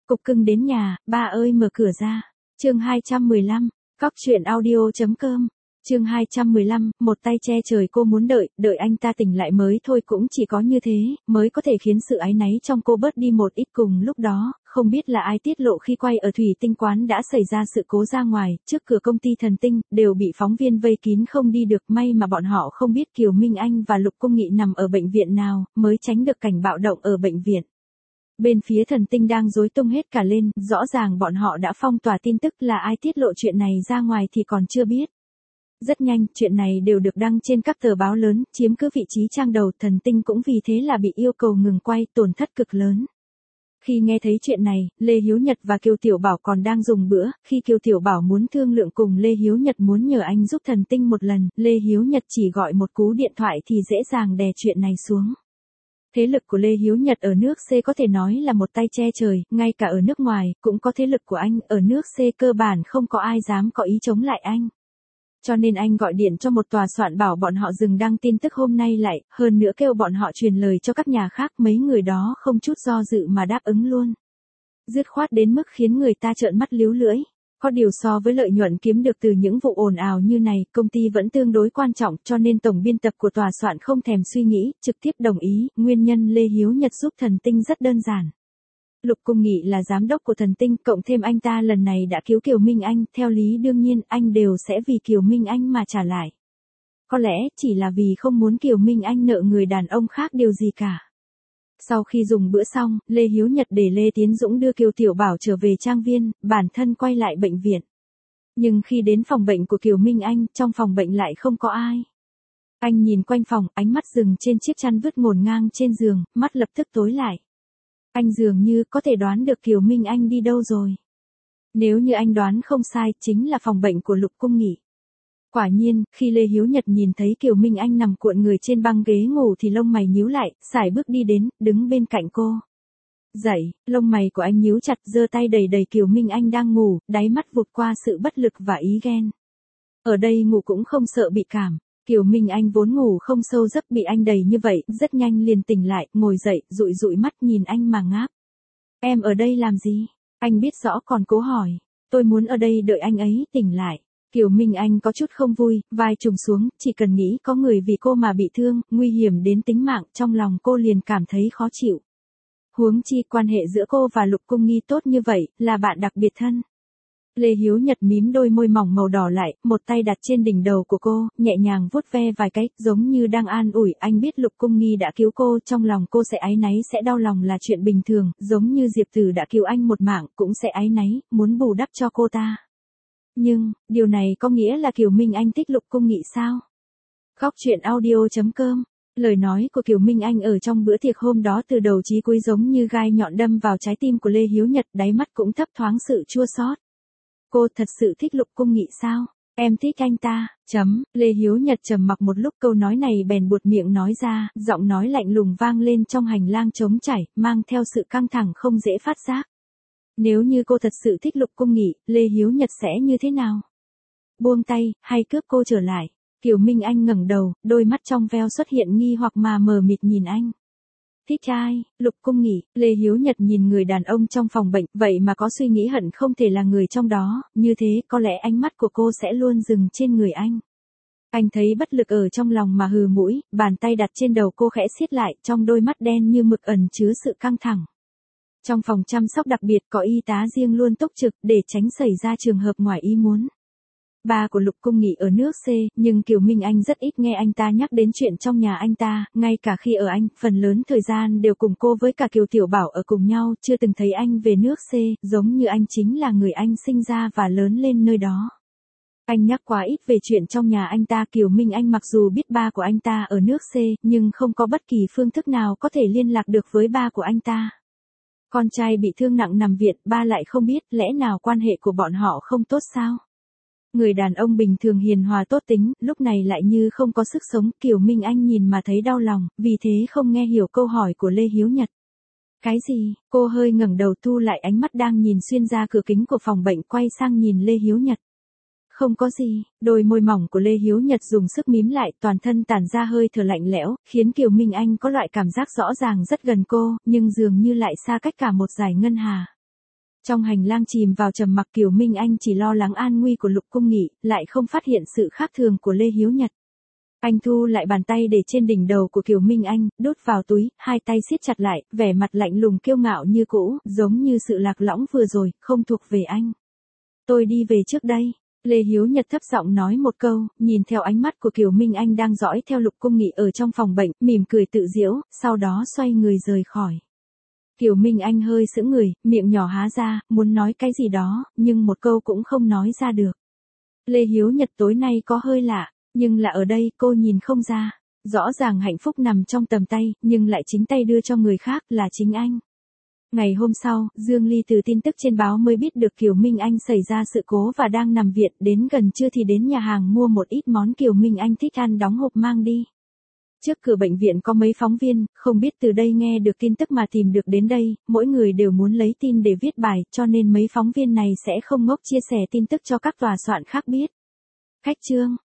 Cục cưng đến nhà, ba ơi mở cửa ra. Chương 215, Cóc truyện audio.com. Chương 215, một tay che trời cô muốn đợi anh ta tỉnh lại mới thôi, cũng chỉ có như thế mới có thể khiến sự áy náy trong cô bớt đi một ít. Cùng lúc đó, không biết là ai tiết lộ khi quay ở thủy tinh quán đã xảy ra sự cố ra ngoài, trước cửa công ty Thần Tinh, đều bị phóng viên vây kín không đi được. May mà bọn họ không biết Kiều Minh Anh và Lục Cung Nghị nằm ở bệnh viện nào, mới tránh được cảnh bạo động ở bệnh viện. Bên phía Thần Tinh đang rối tung hết cả lên, rõ ràng bọn họ đã phong tỏa tin tức, là ai tiết lộ chuyện này ra ngoài thì còn chưa biết. Rất nhanh, chuyện này đều được đăng trên các tờ báo lớn, chiếm cứ vị trí trang đầu. Thần Tinh cũng vì thế là bị yêu cầu ngừng quay, tổn thất cực lớn. Khi nghe thấy chuyện này, Lê Hiếu Nhật và Kiều Tiểu Bảo còn đang dùng bữa, khi Kiều Tiểu Bảo muốn thương lượng cùng Lê Hiếu Nhật muốn nhờ anh giúp Thần Tinh một lần, Lê Hiếu Nhật chỉ gọi một cú điện thoại thì dễ dàng đè chuyện này xuống. Thế lực của Lê Hiếu Nhật ở nước C có thể nói là một tay che trời, ngay cả ở nước ngoài, cũng có thế lực của anh, ở nước C cơ bản không có ai dám có ý chống lại anh. Cho nên anh gọi điện cho một tòa soạn bảo bọn họ dừng đăng tin tức hôm nay lại, hơn nữa kêu bọn họ truyền lời cho các nhà khác, mấy người đó không chút do dự mà đáp ứng luôn. Dứt khoát đến mức khiến người ta trợn mắt líu lưỡi. Có điều so với lợi nhuận kiếm được từ những vụ ồn ào như này, công ty vẫn tương đối quan trọng, cho nên tổng biên tập của tòa soạn không thèm suy nghĩ, trực tiếp đồng ý. Nguyên nhân Lê Hiếu Nhật giúp Thần Tinh rất đơn giản. Lục Cung Nghị là giám đốc của Thần Tinh, cộng thêm anh ta lần này đã cứu Kiều Minh Anh, theo lý đương nhiên anh đều sẽ vì Kiều Minh Anh mà trả lại. Có lẽ chỉ là vì không muốn Kiều Minh Anh nợ người đàn ông khác điều gì cả. Sau khi dùng bữa xong, Lê Hiếu Nhật để Lê Tiến Dũng đưa Kiều Tiểu Bảo trở về trang viên, bản thân quay lại bệnh viện. Nhưng khi đến phòng bệnh của Kiều Minh Anh, trong phòng bệnh lại không có ai. Anh nhìn quanh phòng, ánh mắt dừng trên chiếc chăn vứt ngổn ngang trên giường, mắt lập tức tối lại. Anh dường như có thể đoán được Kiều Minh Anh đi đâu rồi. Nếu như anh đoán không sai, chính là phòng bệnh của Lục Cung Nghị. Quả nhiên, khi Lê Hiếu Nhật nhìn thấy Kiều Minh Anh nằm cuộn người trên băng ghế ngủ thì lông mày nhíu lại, sải bước đi đến, đứng bên cạnh cô. Dậy, lông mày của anh nhíu chặt, giơ tay đẩy đẩy Kiều Minh Anh đang ngủ, đáy mắt vụt qua sự bất lực và ý ghen. Ở đây ngủ cũng không sợ bị cảm. Kiều Minh Anh vốn ngủ không sâu giấc, bị anh đẩy như vậy, rất nhanh liền tỉnh lại, ngồi dậy, dụi dụi mắt nhìn anh mà ngáp. Em ở đây làm gì? Anh biết rõ còn cố hỏi. Tôi muốn ở đây đợi anh ấy tỉnh lại. Kiều Minh Anh có chút không vui, vai trùng xuống, chỉ cần nghĩ có người vì cô mà bị thương, nguy hiểm đến tính mạng, trong lòng cô liền cảm thấy khó chịu. Huống chi quan hệ giữa cô và Lục Cung Nghi tốt như vậy, là bạn đặc biệt thân. Lê Hiếu Nhật mím đôi môi mỏng màu đỏ lại, một tay đặt trên đỉnh đầu của cô, nhẹ nhàng vuốt ve vài cái, giống như đang an ủi. Anh biết Lục Cung Nghi đã cứu cô, trong lòng cô sẽ áy náy, sẽ đau lòng là chuyện bình thường, giống như Diệp Tử đã cứu anh một mạng, cũng sẽ áy náy, muốn bù đắp cho cô ta. Nhưng, điều này có nghĩa là Kiều Minh Anh thích Lục Cung Nghị sao? Cóc truyện audio.com. Lời nói của Kiều Minh Anh ở trong bữa tiệc hôm đó từ đầu chí cuối giống như gai nhọn đâm vào trái tim của Lê Hiếu Nhật, đáy mắt cũng thấp thoáng sự chua xót. Cô thật sự thích Lục Cung Nghị sao? Em thích anh ta. Lê Hiếu Nhật trầm mặc một lúc, câu nói này bèn buột miệng nói ra, giọng nói lạnh lùng vang lên trong hành lang trống trải, mang theo sự căng thẳng không dễ phát giác. Nếu như cô thật sự thích Lục Cung Nghị, Lê Hiếu Nhật sẽ như thế nào? Buông tay, hay cướp cô trở lại? Kiều Minh Anh ngẩng đầu, đôi mắt trong veo xuất hiện nghi hoặc mà mờ mịt nhìn anh. Thích ai? Lục Cung Nghị. Lê Hiếu Nhật nhìn người đàn ông trong phòng bệnh, vậy mà có suy nghĩ hận không thể là người trong đó, như thế có lẽ ánh mắt của cô sẽ luôn dừng trên người anh. Anh thấy bất lực ở trong lòng mà hừ mũi, bàn tay đặt trên đầu cô khẽ siết lại, trong đôi mắt đen như mực ẩn chứa sự căng thẳng. Trong phòng chăm sóc đặc biệt có y tá riêng luôn túc trực, để tránh xảy ra trường hợp ngoài ý muốn. Ba của Lục Cung Nghị ở nước C, nhưng Kiều Minh Anh rất ít nghe anh ta nhắc đến chuyện trong nhà anh ta, ngay cả khi ở Anh, phần lớn thời gian đều cùng cô với cả Kiều Tiểu Bảo ở cùng nhau, chưa từng thấy anh về nước C, giống như anh chính là người anh sinh ra và lớn lên nơi đó. Anh nhắc quá ít về chuyện trong nhà anh ta. Kiều Minh Anh mặc dù biết ba của anh ta ở nước C, nhưng không có bất kỳ phương thức nào có thể liên lạc được với ba của anh ta. Con trai bị thương nặng nằm viện, ba lại không biết, lẽ nào quan hệ của bọn họ không tốt sao? Người đàn ông bình thường hiền hòa tốt tính, lúc này lại như không có sức sống. Kiều Minh Anh nhìn mà thấy đau lòng, vì thế không nghe hiểu câu hỏi của Lê Hiếu Nhật. Cái gì? Cô hơi ngẩng đầu thu lại ánh mắt đang nhìn xuyên ra cửa kính của phòng bệnh, quay sang nhìn Lê Hiếu Nhật. Không có gì. Đôi môi mỏng của Lê Hiếu Nhật dùng sức mím lại, toàn thân tản ra hơi thở lạnh lẽo, khiến Kiều Minh Anh có loại cảm giác rõ ràng rất gần cô, nhưng dường như lại xa cách cả một dải ngân hà. Trong hành lang chìm vào trầm mặc, Kiều Minh Anh chỉ lo lắng an nguy của Lục Cung Nghị, lại không phát hiện sự khác thường của Lê Hiếu Nhật. Anh thu lại bàn tay để trên đỉnh đầu của Kiều Minh Anh, đút vào túi, hai tay siết chặt lại, vẻ mặt lạnh lùng kiêu ngạo như cũ, giống như sự lạc lõng vừa rồi, không thuộc về anh. Tôi đi về trước đây. Lê Hiếu Nhật thấp giọng nói một câu, nhìn theo ánh mắt của Kiều Minh Anh đang dõi theo Lục Cung Nghị ở trong phòng bệnh, mỉm cười tự giễu, sau đó xoay người rời khỏi. Kiều Minh Anh hơi sững người, miệng nhỏ há ra, muốn nói cái gì đó, nhưng một câu cũng không nói ra được. Lê Hiếu Nhật tối nay có hơi lạ, nhưng là ở đây cô nhìn không ra. Rõ ràng hạnh phúc nằm trong tầm tay, nhưng lại chính tay đưa cho người khác, là chính anh. Ngày hôm sau, Dương Ly từ tin tức trên báo mới biết được Kiều Minh Anh xảy ra sự cố và đang nằm viện, đến gần trưa thì đến nhà hàng mua một ít món Kiều Minh Anh thích ăn đóng hộp mang đi. Trước cửa bệnh viện có mấy phóng viên, không biết từ đây nghe được tin tức mà tìm được đến đây, mỗi người đều muốn lấy tin để viết bài, cho nên mấy phóng viên này sẽ không ngốc chia sẻ tin tức cho các tòa soạn khác biết. Khách trương.